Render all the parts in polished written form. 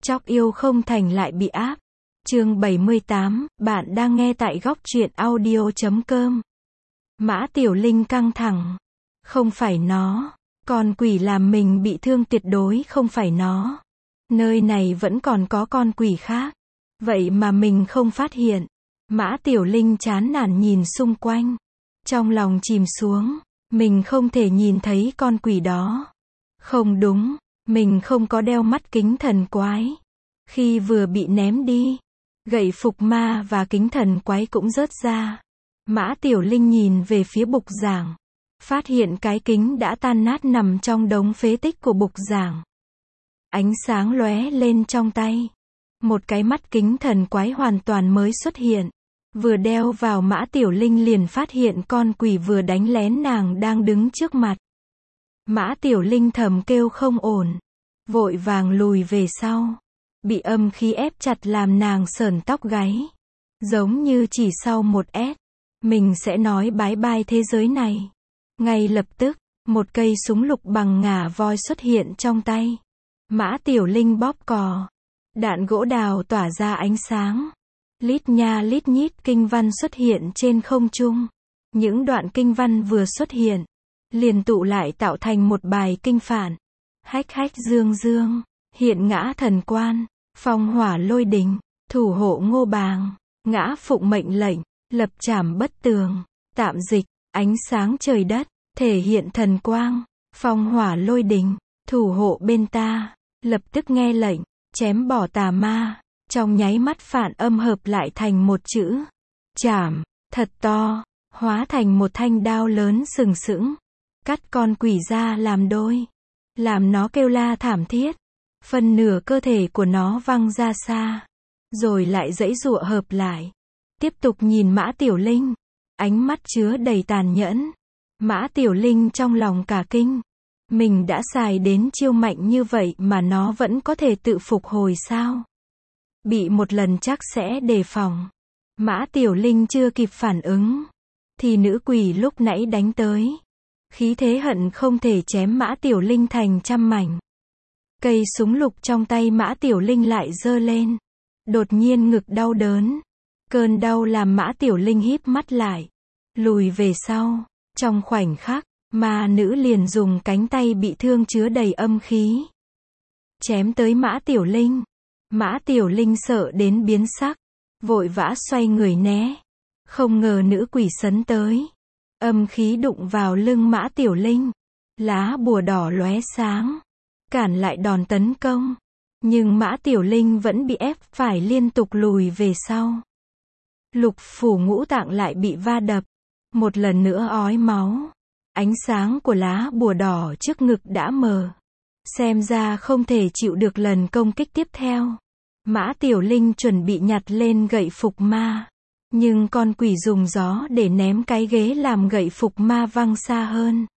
Chóc yêu không thành lại bị áp. Chương 78, bạn đang nghe tại góc truyện audio.com. Mã Tiểu Linh căng thẳng. Không phải nó. Con quỷ làm mình bị thương tuyệt đối không phải nó. Nơi này vẫn còn có con quỷ khác. Vậy mà mình không phát hiện. Mã Tiểu Linh chán nản nhìn xung quanh. Trong lòng chìm xuống. Mình không thể nhìn thấy con quỷ đó. Không đúng. Mình không có đeo mắt kính thần quái. Khi vừa bị ném đi, gậy phục ma và kính thần quái cũng rớt ra. Mã Tiểu Linh nhìn về phía bục giảng. Phát hiện cái kính đã tan nát nằm trong đống phế tích của bục giảng. Ánh sáng lóe lên trong tay. Một cái mắt kính thần quái hoàn toàn mới xuất hiện. Vừa đeo vào Mã Tiểu Linh liền phát hiện con quỷ vừa đánh lén nàng đang đứng trước mặt. Mã Tiểu Linh thầm kêu không ổn. Vội vàng lùi về sau. Bị âm khí ép chặt làm nàng sởn tóc gáy. Giống như chỉ sau một S, mình sẽ nói bái bai thế giới này. Ngay lập tức, một cây súng lục bằng ngà voi xuất hiện trong tay. Mã Tiểu Linh bóp cò. Đạn gỗ đào tỏa ra ánh sáng. Lít nha lít nhít kinh văn xuất hiện trên không trung. Những đoạn kinh văn vừa xuất hiện, liền tụ lại tạo thành một bài kinh phản. Hách hách dương dương, hiện ngã thần quan, phong hỏa lôi đình, thủ hộ ngô bàng, ngã phụng mệnh lệnh, lập trảm bất tường, tạm dịch, ánh sáng trời đất, thể hiện thần quang, phong hỏa lôi đình, thủ hộ bên ta, lập tức nghe lệnh, chém bỏ tà ma, trong nháy mắt phản âm hợp lại thành một chữ, trảm, thật to, hóa thành một thanh đao lớn sừng sững, cắt con quỷ ra làm đôi, làm nó kêu la thảm thiết. Phần nửa cơ thể của nó văng ra xa. Rồi lại giãy giụa hợp lại. Tiếp tục nhìn Mã Tiểu Linh. Ánh mắt chứa đầy tàn nhẫn. Mã Tiểu Linh trong lòng cả kinh. Mình đã xài đến chiêu mạnh như vậy mà nó vẫn có thể tự phục hồi sao? Bị một lần chắc sẽ đề phòng. Mã Tiểu Linh chưa kịp phản ứng. Thì nữ quỷ lúc nãy đánh tới. Khí thế hận không thể chém Mã Tiểu Linh thành trăm mảnh. Cây súng lục trong tay Mã Tiểu Linh lại giơ lên. Đột nhiên ngực đau đớn. Cơn đau làm Mã Tiểu Linh híp mắt lại. Lùi về sau. Trong khoảnh khắc, ma nữ liền dùng cánh tay bị thương chứa đầy âm khí. Chém tới Mã Tiểu Linh. Mã Tiểu Linh sợ đến biến sắc. Vội vã xoay người né. Không ngờ nữ quỷ sấn tới. Âm khí đụng vào lưng Mã Tiểu Linh. Lá bùa đỏ lóe sáng. Cản lại đòn tấn công. Nhưng Mã Tiểu Linh vẫn bị ép phải liên tục lùi về sau. Lục phủ ngũ tạng lại bị va đập. Một lần nữa ói máu. Ánh sáng của lá bùa đỏ trước ngực đã mờ. Xem ra không thể chịu được lần công kích tiếp theo. Mã Tiểu Linh chuẩn bị nhặt lên gậy phục ma. Nhưng con quỷ dùng gió để ném cái ghế làm gậy phục ma văng xa hơn.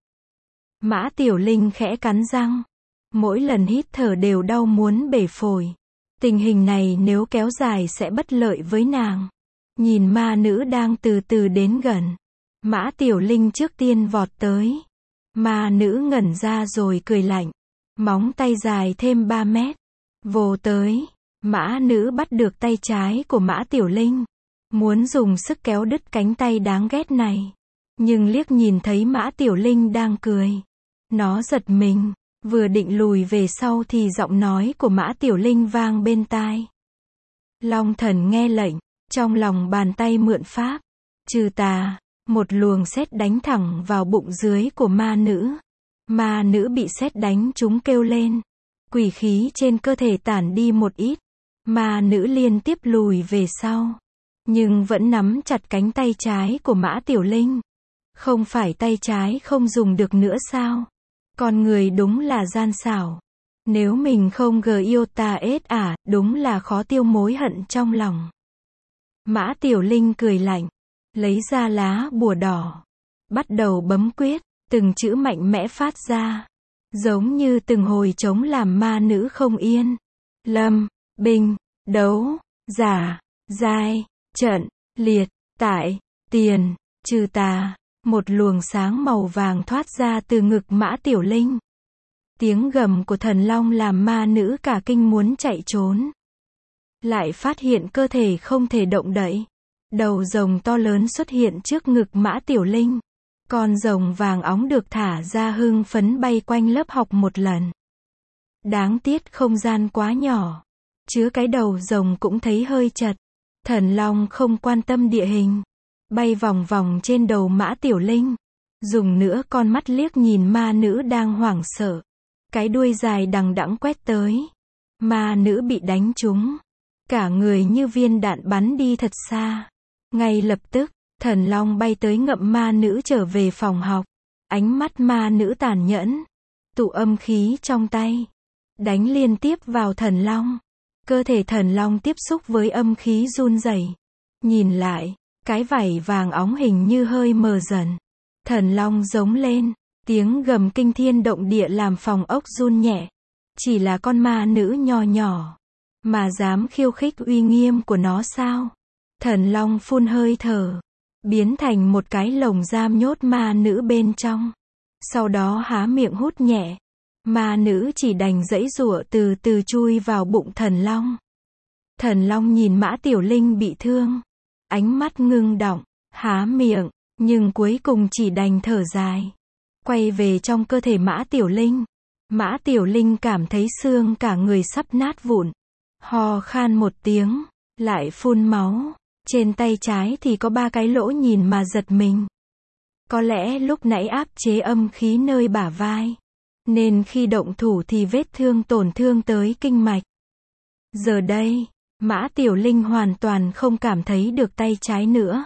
Mã Tiểu Linh khẽ cắn răng. Mỗi lần hít thở đều đau muốn bể phổi. Tình hình này nếu kéo dài sẽ bất lợi với nàng. Nhìn ma nữ đang từ từ đến gần. Mã Tiểu Linh trước tiên vọt tới. Ma nữ ngẩn ra rồi cười lạnh. Móng tay dài thêm 3 mét. Vồ tới. Mã nữ bắt được tay trái của Mã Tiểu Linh. Muốn dùng sức kéo đứt cánh tay đáng ghét này. Nhưng liếc nhìn thấy Mã Tiểu Linh đang cười. Nó giật mình. Vừa định lùi về sau thì giọng nói của Mã Tiểu Linh vang bên tai. Long thần nghe lệnh, trong lòng bàn tay mượn pháp, trừ tà, một luồng sét đánh thẳng vào bụng dưới của ma nữ. Ma nữ bị sét đánh trúng kêu lên. Quỷ khí trên cơ thể tản đi một ít. Ma nữ liên tiếp lùi về sau. Nhưng vẫn nắm chặt cánh tay trái của Mã Tiểu Linh. Không phải tay trái không dùng được nữa sao? Con người đúng là gian xảo. Nếu mình không yêu ta ết đúng là khó tiêu mối hận trong lòng. Mã Tiểu Linh cười lạnh. Lấy ra lá bùa đỏ. Bắt đầu bấm quyết. Từng chữ mạnh mẽ phát ra. Giống như từng hồi trống làm ma nữ không yên. Lâm, binh, đấu, giả, giai, trận, liệt, tại, tiền, trừ tà. Một luồng sáng màu vàng thoát ra từ ngực Mã Tiểu Linh. Tiếng gầm của thần long làm ma nữ cả kinh muốn chạy trốn. Lại phát hiện cơ thể không thể động đậy. Đầu rồng to lớn xuất hiện trước ngực Mã Tiểu Linh. Con rồng vàng óng được thả ra hưng phấn bay quanh lớp học một lần. Đáng tiếc không gian quá nhỏ. Chứa cái đầu rồng cũng thấy hơi chật. Thần long không quan tâm địa hình. Bay vòng vòng trên đầu Mã Tiểu Linh. Dùng nữa con mắt liếc nhìn ma nữ đang hoảng sợ. Cái đuôi dài đằng đẵng quét tới. Ma nữ bị đánh trúng. Cả người như viên đạn bắn đi thật xa. Ngay lập tức, thần long bay tới ngậm ma nữ trở về phòng học. Ánh mắt ma nữ tàn nhẫn. Tụ âm khí trong tay. Đánh liên tiếp vào thần long. Cơ thể thần long tiếp xúc với âm khí run rẩy. Nhìn lại, cái vảy vàng óng hình như hơi mờ dần. Thần long giống lên. Tiếng gầm kinh thiên động địa làm phòng ốc run nhẹ. Chỉ là con ma nữ nho nhỏ. Mà dám khiêu khích uy nghiêm của nó sao? Thần long phun hơi thở. Biến thành một cái lồng giam nhốt ma nữ bên trong. Sau đó há miệng hút nhẹ. Ma nữ chỉ đành giãy giụa từ từ chui vào bụng thần long. Thần long nhìn Mã Tiểu Linh bị thương. Ánh mắt ngưng đọng, há miệng, nhưng cuối cùng chỉ đành thở dài. Quay về trong cơ thể Mã Tiểu Linh. Mã Tiểu Linh cảm thấy xương cả người sắp nát vụn. Ho khan một tiếng, lại phun máu. Trên tay trái thì có 3 cái lỗ nhìn mà giật mình. Có lẽ lúc nãy áp chế âm khí nơi bả vai. Nên khi động thủ thì vết thương tổn thương tới kinh mạch. Giờ đây, Mã Tiểu Linh hoàn toàn không cảm thấy được tay trái nữa.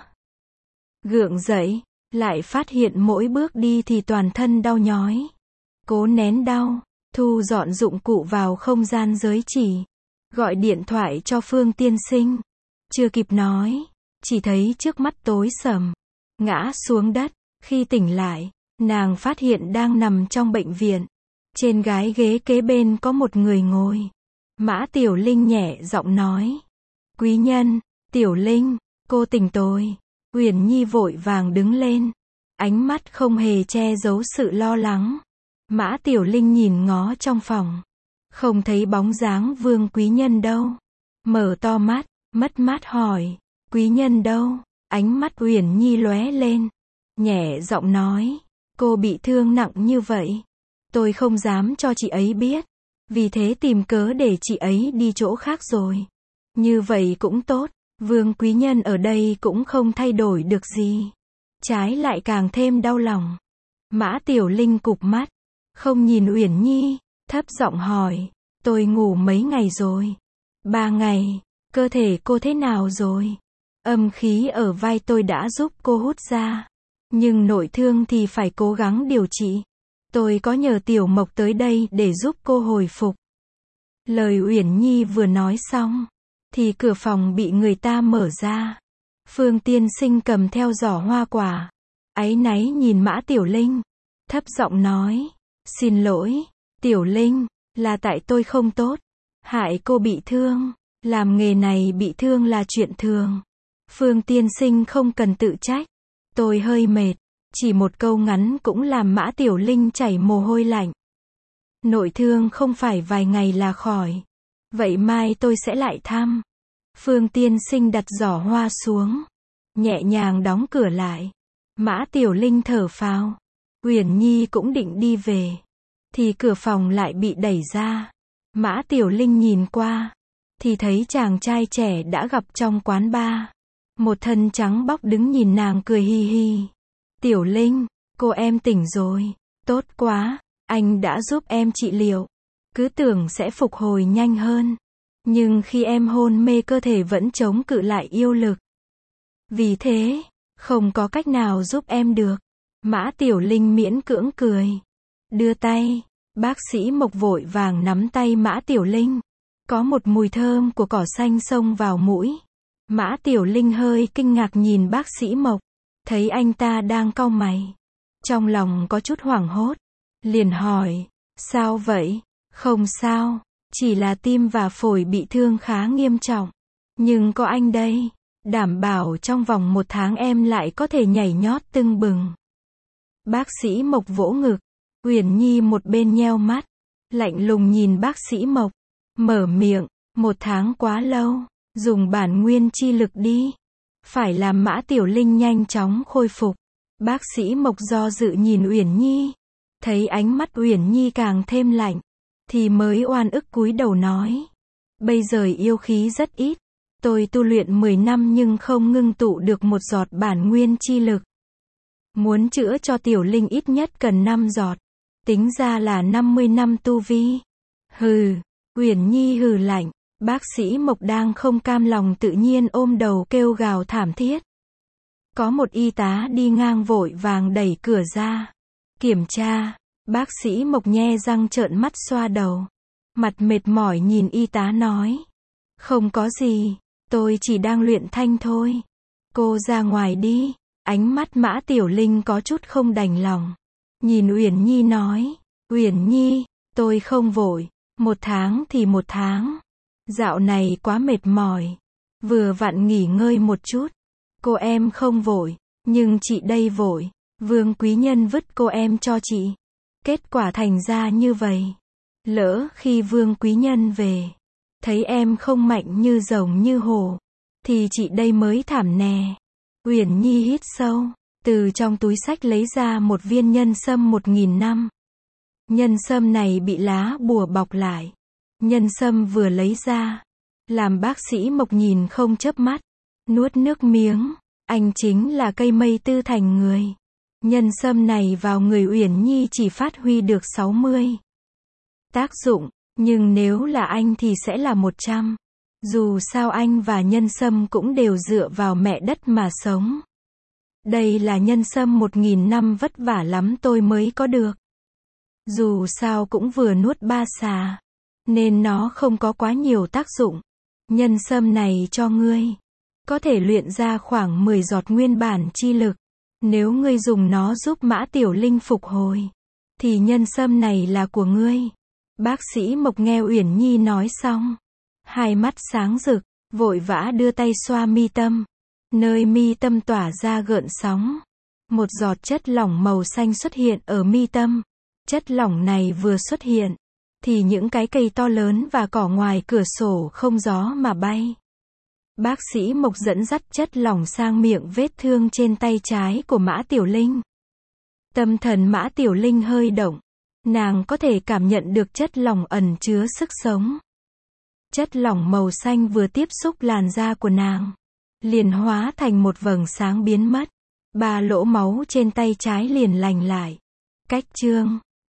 Gượng dậy, lại phát hiện mỗi bước đi thì toàn thân đau nhói. Cố nén đau, thu dọn dụng cụ vào không gian giới chỉ. Gọi điện thoại cho Phương tiên sinh. Chưa kịp nói, chỉ thấy trước mắt tối sầm. Ngã xuống đất, khi tỉnh lại, nàng phát hiện đang nằm trong bệnh viện. Trên gái ghế kế bên có một người ngồi. Mã Tiểu Linh nhẹ giọng nói. Quý nhân, Tiểu Linh, cô tỉnh tôi. Uyển Nhi vội vàng đứng lên. Ánh mắt không hề che giấu sự lo lắng. Mã Tiểu Linh nhìn ngó trong phòng. Không thấy bóng dáng Vương quý nhân đâu. Mở to mắt, mất mát hỏi. Quý nhân đâu? Ánh mắt Uyển Nhi lóe lên. Nhẹ giọng nói. Cô bị thương nặng như vậy. Tôi không dám cho chị ấy biết. Vì thế tìm cớ để chị ấy đi chỗ khác rồi. Như vậy cũng tốt. Vương quý nhân ở đây cũng không thay đổi được gì. Trái lại càng thêm đau lòng. Mã Tiểu Linh cụp mắt. Không nhìn Uyển Nhi. Thấp giọng hỏi. Tôi ngủ mấy ngày rồi? 3 ngày. Cơ thể cô thế nào rồi? Âm khí ở vai tôi đã giúp cô hút ra. Nhưng nội thương thì phải cố gắng điều trị. Tôi có nhờ Tiểu Mộc tới đây để giúp cô hồi phục. Lời Uyển Nhi vừa nói xong, thì cửa phòng bị người ta mở ra. Phương tiên sinh cầm theo giỏ hoa quả. Áy náy nhìn Mã Tiểu Linh. Thấp giọng nói. Xin lỗi, Tiểu Linh, là tại tôi không tốt. Hại cô bị thương. Làm nghề này bị thương là chuyện thường. Phương tiên sinh không cần tự trách. Tôi hơi mệt. Chỉ một câu ngắn cũng làm Mã Tiểu Linh chảy mồ hôi lạnh. Nội thương không phải vài ngày là khỏi. Vậy mai tôi sẽ lại thăm. Phương tiên sinh đặt giỏ hoa xuống. Nhẹ nhàng đóng cửa lại. Mã Tiểu Linh thở phào. Uyển Nhi cũng định đi về. Thì cửa phòng lại bị đẩy ra. Mã Tiểu Linh nhìn qua. Thì thấy chàng trai trẻ đã gặp trong quán bar. Một thân trắng bóc đứng nhìn nàng cười hi hi. Tiểu Linh, cô em tỉnh rồi. Tốt quá, anh đã giúp em trị liệu. Cứ tưởng sẽ phục hồi nhanh hơn. Nhưng khi em hôn mê cơ thể vẫn chống cự lại yêu lực. Vì thế, không có cách nào giúp em được. Mã Tiểu Linh miễn cưỡng cười. Đưa tay, bác sĩ Mộc vội vàng nắm tay Mã Tiểu Linh. Có một mùi thơm của cỏ xanh xông vào mũi. Mã Tiểu Linh hơi kinh ngạc nhìn bác sĩ Mộc. Thấy anh ta đang cau mày. Trong lòng có chút hoảng hốt. Liền hỏi. Sao vậy? Không sao. Chỉ là tim và phổi bị thương khá nghiêm trọng. Nhưng có anh đây. Đảm bảo trong vòng 1 tháng em lại có thể nhảy nhót tưng bừng. Bác sĩ Mộc vỗ ngực. Uyển Nhi một bên nheo mắt. lạnh lùng nhìn bác sĩ Mộc, mở miệng, 1 tháng quá lâu, dùng bản nguyên chi lực đi. Phải làm Mã Tiểu Linh nhanh chóng khôi phục. Bác sĩ Mộc do dự nhìn Uyển Nhi, thấy ánh mắt Uyển Nhi càng thêm lạnh, thì mới oan ức cúi đầu nói. Bây giờ yêu khí rất ít, tôi tu luyện 10 năm nhưng không ngưng tụ được một giọt bản nguyên chi lực. Muốn chữa cho Tiểu Linh ít nhất cần 5 giọt, tính ra là 50 năm tu vi. Hừ, Uyển Nhi hừ lạnh, bác sĩ Mộc đang không cam lòng tự nhiên ôm đầu kêu gào thảm thiết. Có một y tá đi ngang vội vàng đẩy cửa ra. Kiểm tra, bác sĩ Mộc nhe răng trợn mắt xoa đầu. Mặt mệt mỏi nhìn y tá nói. Không có gì, tôi chỉ đang luyện thanh thôi. Cô ra ngoài đi. Ánh mắt Mã Tiểu Linh có chút không đành lòng. Nhìn Uyển Nhi nói. Uyển Nhi, tôi không vội. 1 tháng thì 1 tháng. Dạo này quá mệt mỏi. Vừa vặn nghỉ ngơi một chút. Cô em không vội, nhưng chị đây vội. Vương quý nhân vứt cô em cho chị. Kết quả thành ra như vậy. Lỡ khi Vương quý nhân về, thấy em không mạnh như rồng như hổ, thì chị đây mới thảm nè. Uyển Nhi hít sâu, từ trong túi xách lấy ra một viên nhân sâm 1000 năm. Nhân sâm này bị lá bùa bọc lại. Nhân sâm vừa lấy ra, làm bác sĩ Mộc nhìn không chớp mắt, nuốt nước miếng. Anh chính là cây mây tư thành người. Nhân sâm này vào người Uyển Nhi chỉ phát huy được 60 tác dụng, nhưng nếu là anh thì sẽ là 100. Dù sao anh và nhân sâm cũng đều dựa vào mẹ đất mà sống. Đây là nhân sâm 1000 năm vất vả lắm tôi mới có được. Dù sao cũng vừa nuốt 3 xà, nên nó không có quá nhiều tác dụng. Nhân sâm này cho ngươi, có thể luyện ra khoảng 10 giọt nguyên bản chi lực. Nếu ngươi dùng nó giúp Mã Tiểu Linh phục hồi, thì nhân sâm này là của ngươi. Bác sĩ Mộc nghe Uyển Nhi nói xong, hai mắt sáng rực, vội vã đưa tay xoa mi tâm. Nơi mi tâm tỏa ra gợn sóng. Một giọt chất lỏng màu xanh xuất hiện ở mi tâm. Chất lỏng này vừa xuất hiện, thì những cái cây to lớn và cỏ ngoài cửa sổ không gió mà bay. Bác sĩ Mộc dẫn dắt chất lỏng sang miệng vết thương trên tay trái của Mã Tiểu Linh. Tâm thần Mã Tiểu Linh hơi động. Nàng có thể cảm nhận được chất lỏng ẩn chứa sức sống. Chất lỏng màu xanh vừa tiếp xúc làn da của nàng, liền hóa thành một vầng sáng biến mất. 3 lỗ máu trên tay trái liền lành lại. Cách chương